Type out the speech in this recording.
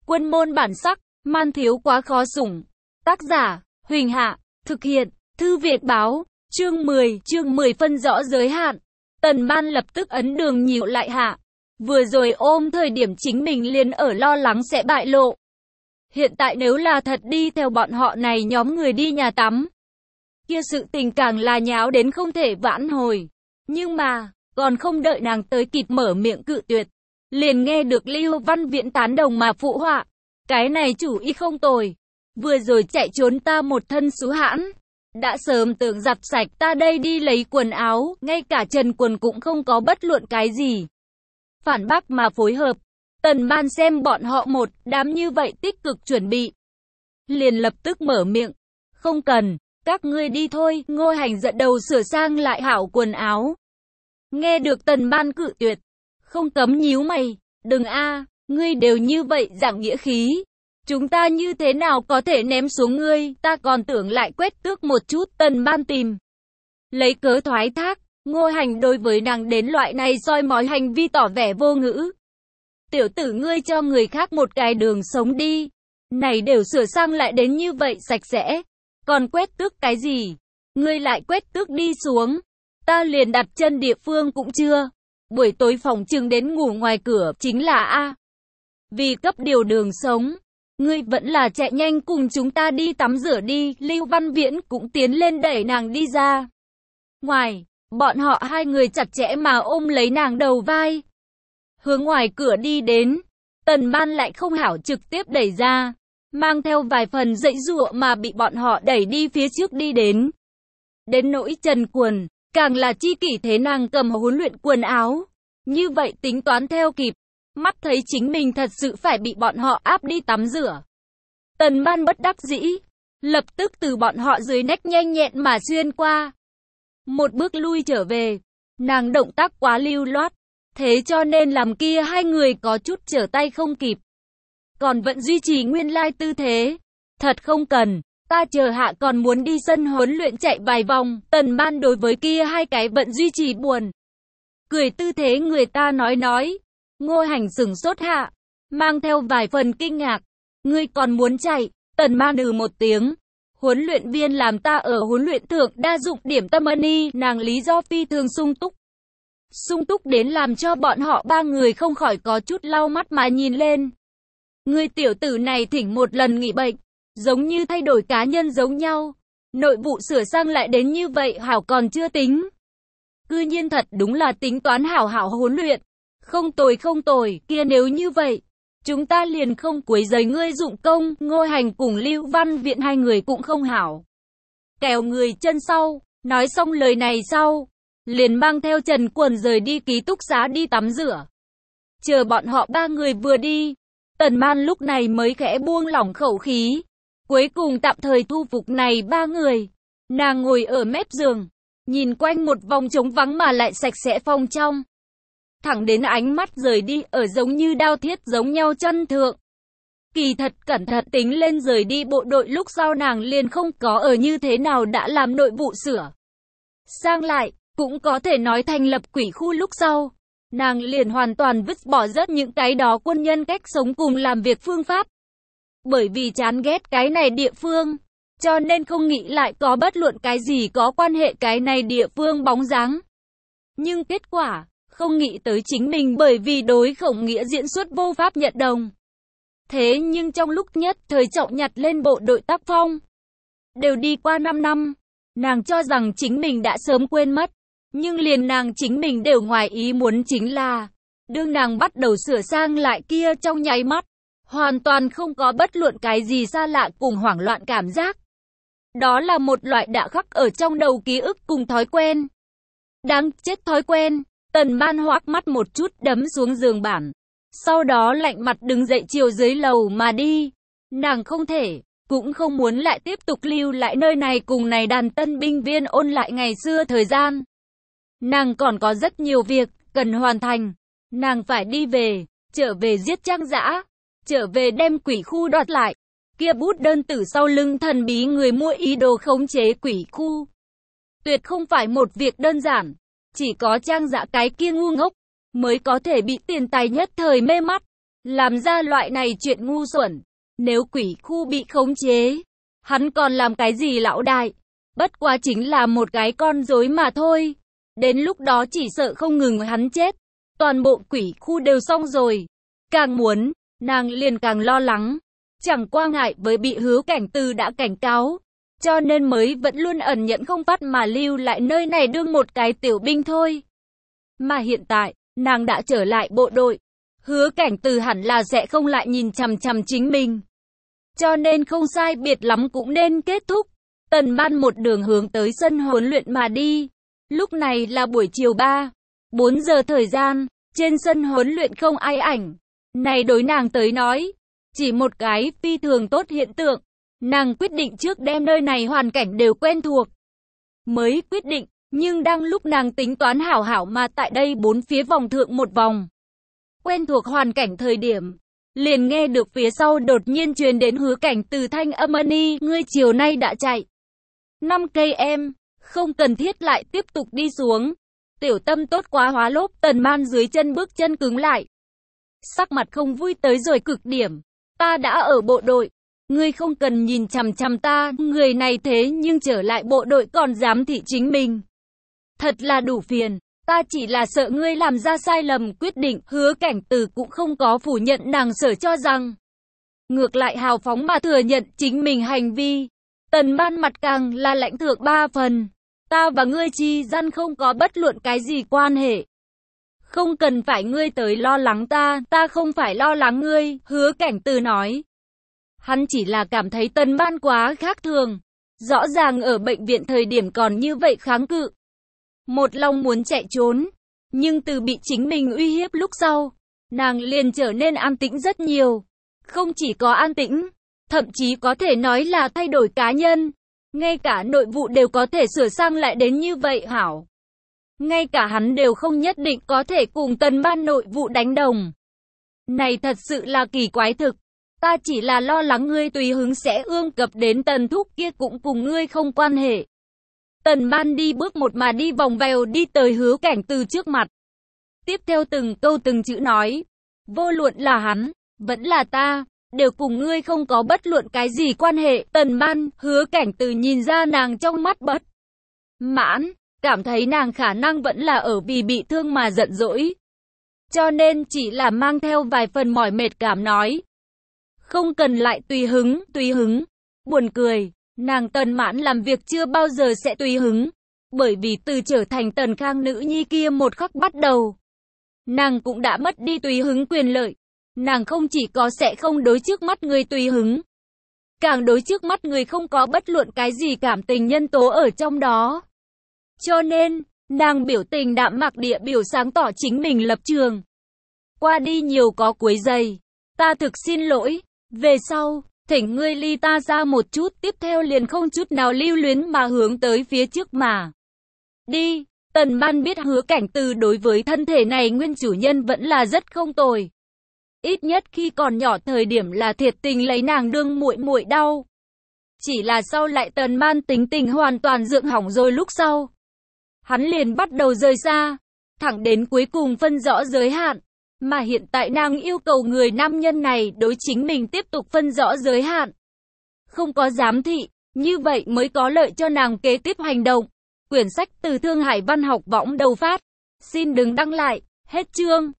Quân môn bản sắc, man thiếu quá khó sủng. Tác giả, Huỳnh Hạ, thực hiện, Thư Việt Báo, chương 10 phân rõ giới hạn. Tần Ban lập tức ấn Đường Nhịu lại hạ. Vừa rồi ôm thời điểm chính mình liền ở lo lắng sẽ bại lộ. Hiện tại nếu là thật đi theo bọn họ này nhóm người đi nhà tắm, kia sự tình càng là nháo đến không thể vãn hồi. Nhưng mà, còn không đợi nàng tới kịp mở miệng cự tuyệt, liền nghe được Lưu Văn Viễn tán đồng mà phụ họa. Cái này chủ ý không tồi. Vừa rồi chạy trốn ta một thân xú hãn. Đã sớm tưởng giặt sạch ta đây đi lấy quần áo, ngay cả trần quần cũng không có bất luận cái gì. Phản bác mà phối hợp. Tần Ban xem bọn họ một đám như vậy tích cực chuẩn bị, liền lập tức mở miệng. Không cần, các ngươi đi thôi. Ngô Hành giận đầu sửa sang lại hảo quần áo. Nghe được Tần Ban cự tuyệt, không cấm nhíu mày. Đừng a, ngươi đều như vậy giảng nghĩa khí. Chúng ta như thế nào có thể ném xuống ngươi, ta còn tưởng lại quét tước một chút. Tần Ban tìm lấy cớ thoái thác. Ngô Hành đối với nàng đến loại này soi mói hành vi tỏ vẻ vô ngữ. Tiểu tử ngươi cho người khác một cái đường sống đi. Này đều sửa sang lại đến như vậy sạch sẽ. Còn quét tước cái gì? Ngươi lại quét tước đi xuống. Ta liền đặt chân địa phương cũng chưa. Buổi tối phòng trừng đến ngủ ngoài cửa chính là A. Vì cấp điều đường sống. Ngươi vẫn là chạy nhanh cùng chúng ta đi tắm rửa đi. Lưu Văn Viễn cũng tiến lên đẩy nàng đi ra ngoài. Bọn họ hai người chặt chẽ mà ôm lấy nàng đầu vai, hướng ngoài cửa đi đến. Tần Ban lại không hảo trực tiếp đẩy ra, mang theo vài phần giãy giụa mà bị bọn họ đẩy đi phía trước đi đến. Đến nỗi trần quần, càng là chi kỷ thế nàng cầm huấn luyện quần áo. Như vậy tính toán theo kịp, mắt thấy chính mình thật sự phải bị bọn họ áp đi tắm rửa. Tần Ban bất đắc dĩ, lập tức từ bọn họ dưới nách nhanh nhẹn mà xuyên qua. Một bước lui trở về, nàng động tác quá lưu loát, thế cho nên làm kia hai người có chút trở tay không kịp. Còn vẫn duy trì nguyên lai tư thế. Thật không cần, ta chờ hạ còn muốn đi sân huấn luyện chạy vài vòng. Tần Ban đối với kia hai cái vẫn duy trì buồn cười tư thế người ta nói. Ngô Hành sửng sốt hạ, mang theo vài phần kinh ngạc. Ngươi còn muốn chạy? Tần Ban một tiếng. Huấn luyện viên làm ta ở huấn luyện thượng đa dụng điểm tâm ân nàng lý do phi thường sung túc. Sung túc đến làm cho bọn họ ba người không khỏi có chút lau mắt mà nhìn lên. Người tiểu tử này thỉnh một lần nghỉ bệnh, giống như thay đổi cá nhân giống nhau. Nội vụ sửa sang lại đến như vậy hảo còn chưa tính. Cư nhiên thật đúng là tính toán hảo huấn luyện. Không tồi, kia nếu như vậy, chúng ta liền không quấy rầy ngươi dụng công. Ngô Hành cùng Lưu Văn Viễn hai người cũng không hảo kèo người chân sau. Nói xong lời này sau, liền mang theo trần quần rời đi ký túc xá đi tắm rửa. Chờ bọn họ ba người vừa đi, Tần Ban lúc này mới khẽ buông lỏng khẩu khí. Cuối cùng tạm thời thu phục này ba người. Nàng ngồi ở mép giường, nhìn quanh một vòng trống vắng mà lại sạch sẽ phòng trong. Thẳng đến ánh mắt rời đi ở giống như đao thiết giống nhau chân thượng. Kỳ thật cẩn thận tính lên rời đi bộ đội lúc sau nàng liền không có ở như thế nào đã làm nội vụ sửa sang lại, cũng có thể nói thành lập quỷ khu lúc sau. Nàng liền hoàn toàn vứt bỏ rất những cái đó quân nhân cách sống cùng làm việc phương pháp. Bởi vì chán ghét cái này địa phương, cho nên không nghĩ lại có bất luận cái gì có quan hệ cái này địa phương bóng dáng. Nhưng kết quả, không nghĩ tới chính mình bởi vì đối Khổng Nghĩa diễn xuất vô pháp nhận đồng. Thế nhưng trong lúc nhất thời trọng nhặt lên bộ đội tác phong. Đều đi qua 5 năm, nàng cho rằng chính mình đã sớm quên mất. Nhưng liền nàng chính mình đều ngoài ý muốn chính là, đương nàng bắt đầu sửa sang lại kia trong nháy mắt, hoàn toàn không có bất luận cái gì xa lạ cùng hoảng loạn cảm giác. Đó là một loại đã khắc ở trong đầu ký ức cùng thói quen. Đáng chết thói quen. Tần Ban hoác mắt một chút đấm xuống giường bản. Sau đó lạnh mặt đứng dậy chiều dưới lầu mà đi. Nàng không thể, cũng không muốn lại tiếp tục lưu lại nơi này cùng này đàn tân binh viên ôn lại ngày xưa thời gian. Nàng còn có rất nhiều việc cần hoàn thành. Nàng phải đi về, trở về giết Trang Dã, trở về đem quỷ khu đoạt lại. Kia bút đơn tử sau lưng thần bí người mua ý đồ khống chế quỷ khu. Tuyệt không phải một việc đơn giản. Chỉ có Trang Dã cái kia ngu ngốc mới có thể bị tiền tài nhất thời mê mắt. làm ra loại này chuyện ngu xuẩn. Nếu quỷ khu bị khống chế, hắn còn làm cái gì lão đại? Bất quá chính là một cái con rối mà thôi. Đến lúc đó chỉ sợ không ngừng hắn chết, toàn bộ quỷ khu đều xong rồi. Càng muốn, nàng liền càng lo lắng. Chẳng qua ngại với bị Hứa Cảnh Từ đã cảnh cáo, cho nên mới vẫn luôn ẩn nhẫn không phát mà lưu lại nơi này đương một cái tiểu binh thôi. Mà hiện tại, nàng đã trở lại bộ đội. Hứa Cảnh Từ hẳn là sẽ không lại nhìn chằm chằm chính mình. Cho nên không sai biệt lắm cũng nên kết thúc. Tần Ban một đường hướng tới sân huấn luyện mà đi. Lúc này là buổi chiều 4 giờ thời gian, trên sân huấn luyện không ai ảnh. Này đối nàng tới nói, chỉ một cái phi thường tốt hiện tượng. Nàng quyết định trước đem nơi này hoàn cảnh đều quen thuộc. Mới quyết định, nhưng đang lúc nàng tính toán hảo hảo mà tại đây bốn phía vòng thượng một vòng. Quen thuộc hoàn cảnh thời điểm, liền nghe được phía sau đột nhiên truyền đến Hứa Cảnh Từ thanh âm Ân, ngươi chiều nay đã chạy 5 cây em, không cần thiết lại tiếp tục đi xuống. Tiểu Tâm tốt quá hóa lốp. Tần Man dưới chân bước chân cứng lại. Sắc mặt không vui tới rồi cực điểm. Ta đã ở bộ đội, ngươi không cần nhìn chằm chằm ta, người này thế nhưng trở lại bộ đội còn dám thị chính mình. Thật là đủ phiền, ta chỉ là sợ ngươi làm ra sai lầm quyết định. Hứa Cảnh Từ cũng không có phủ nhận nàng sở cho rằng. Ngược lại hào phóng mà thừa nhận chính mình hành vi. Tần Man mặt càng là lãnh thượng 3 phần. Ta và ngươi chi gian không có bất luận cái gì quan hệ. Không cần phải ngươi tới lo lắng ta, ta không phải lo lắng ngươi, Hứa Cảnh Từ nói. Hắn chỉ là cảm thấy Tần Man quá khác thường. Rõ ràng ở bệnh viện thời điểm còn như vậy kháng cự. Một lòng muốn chạy trốn. Nhưng từ bị chính mình uy hiếp lúc sau, nàng liền trở nên an tĩnh rất nhiều. Không chỉ có an tĩnh, thậm chí có thể nói là thay đổi cá nhân. Ngay cả nội vụ đều có thể sửa sang lại đến như vậy hảo. Ngay cả hắn đều không nhất định có thể cùng Tần Ban nội vụ đánh đồng. Này thật sự là kỳ quái thực. Ta chỉ là lo lắng ngươi tùy hứng sẽ ương cập đến Tần Thúc kia cũng cùng ngươi không quan hệ. Tần Ban đi bước một mà đi vòng vèo đi tới Hứa Cảnh Từ trước mặt. Tiếp theo từng câu từng chữ nói. Vô luận là hắn, vẫn là ta, đều cùng ngươi không có bất luận cái gì quan hệ. Tần Ban, Hứa Cảnh Từ nhìn ra nàng trong mắt bất mãn, cảm thấy nàng khả năng vẫn là ở vì bị thương mà giận dỗi. Cho nên chỉ là mang theo vài phần mỏi mệt cảm nói. Không cần lại tùy hứng. Buồn cười, nàng Tần Mãn làm việc chưa bao giờ sẽ tùy hứng. Bởi vì từ trở thành Tần Khang nữ nhi kia một khắc bắt đầu, nàng cũng đã mất đi tùy hứng quyền lợi. Nàng không chỉ có sẽ không đối trước mắt người tùy hứng, càng đối trước mắt người không có bất luận cái gì cảm tình nhân tố ở trong đó. Cho nên, nàng biểu tình đạm mạc địa biểu sáng tỏ chính mình lập trường. Qua đi nhiều có quấy rầy, ta thực xin lỗi, về sau, thỉnh ngươi ly ta ra một chút. Tiếp theo liền không chút nào lưu luyến mà hướng tới phía trước mà đi. Tần Ban biết Hứa Cảnh Từ đối với thân thể này nguyên chủ nhân vẫn là rất không tồi. Ít nhất khi còn nhỏ thời điểm là thiệt tình lấy nàng đương muội muội đau. Chỉ là sau lại Tần Ban tính tình hoàn toàn dựng hỏng rồi lúc sau, hắn liền bắt đầu rời xa, thẳng đến cuối cùng phân rõ giới hạn. Mà hiện tại nàng yêu cầu người nam nhân này đối chính mình tiếp tục phân rõ giới hạn. Không có giám thị, như vậy mới có lợi cho nàng kế tiếp hành động. Quyển sách từ Thương Hải Văn học võng đầu phát. Xin đừng đăng lại, hết chương.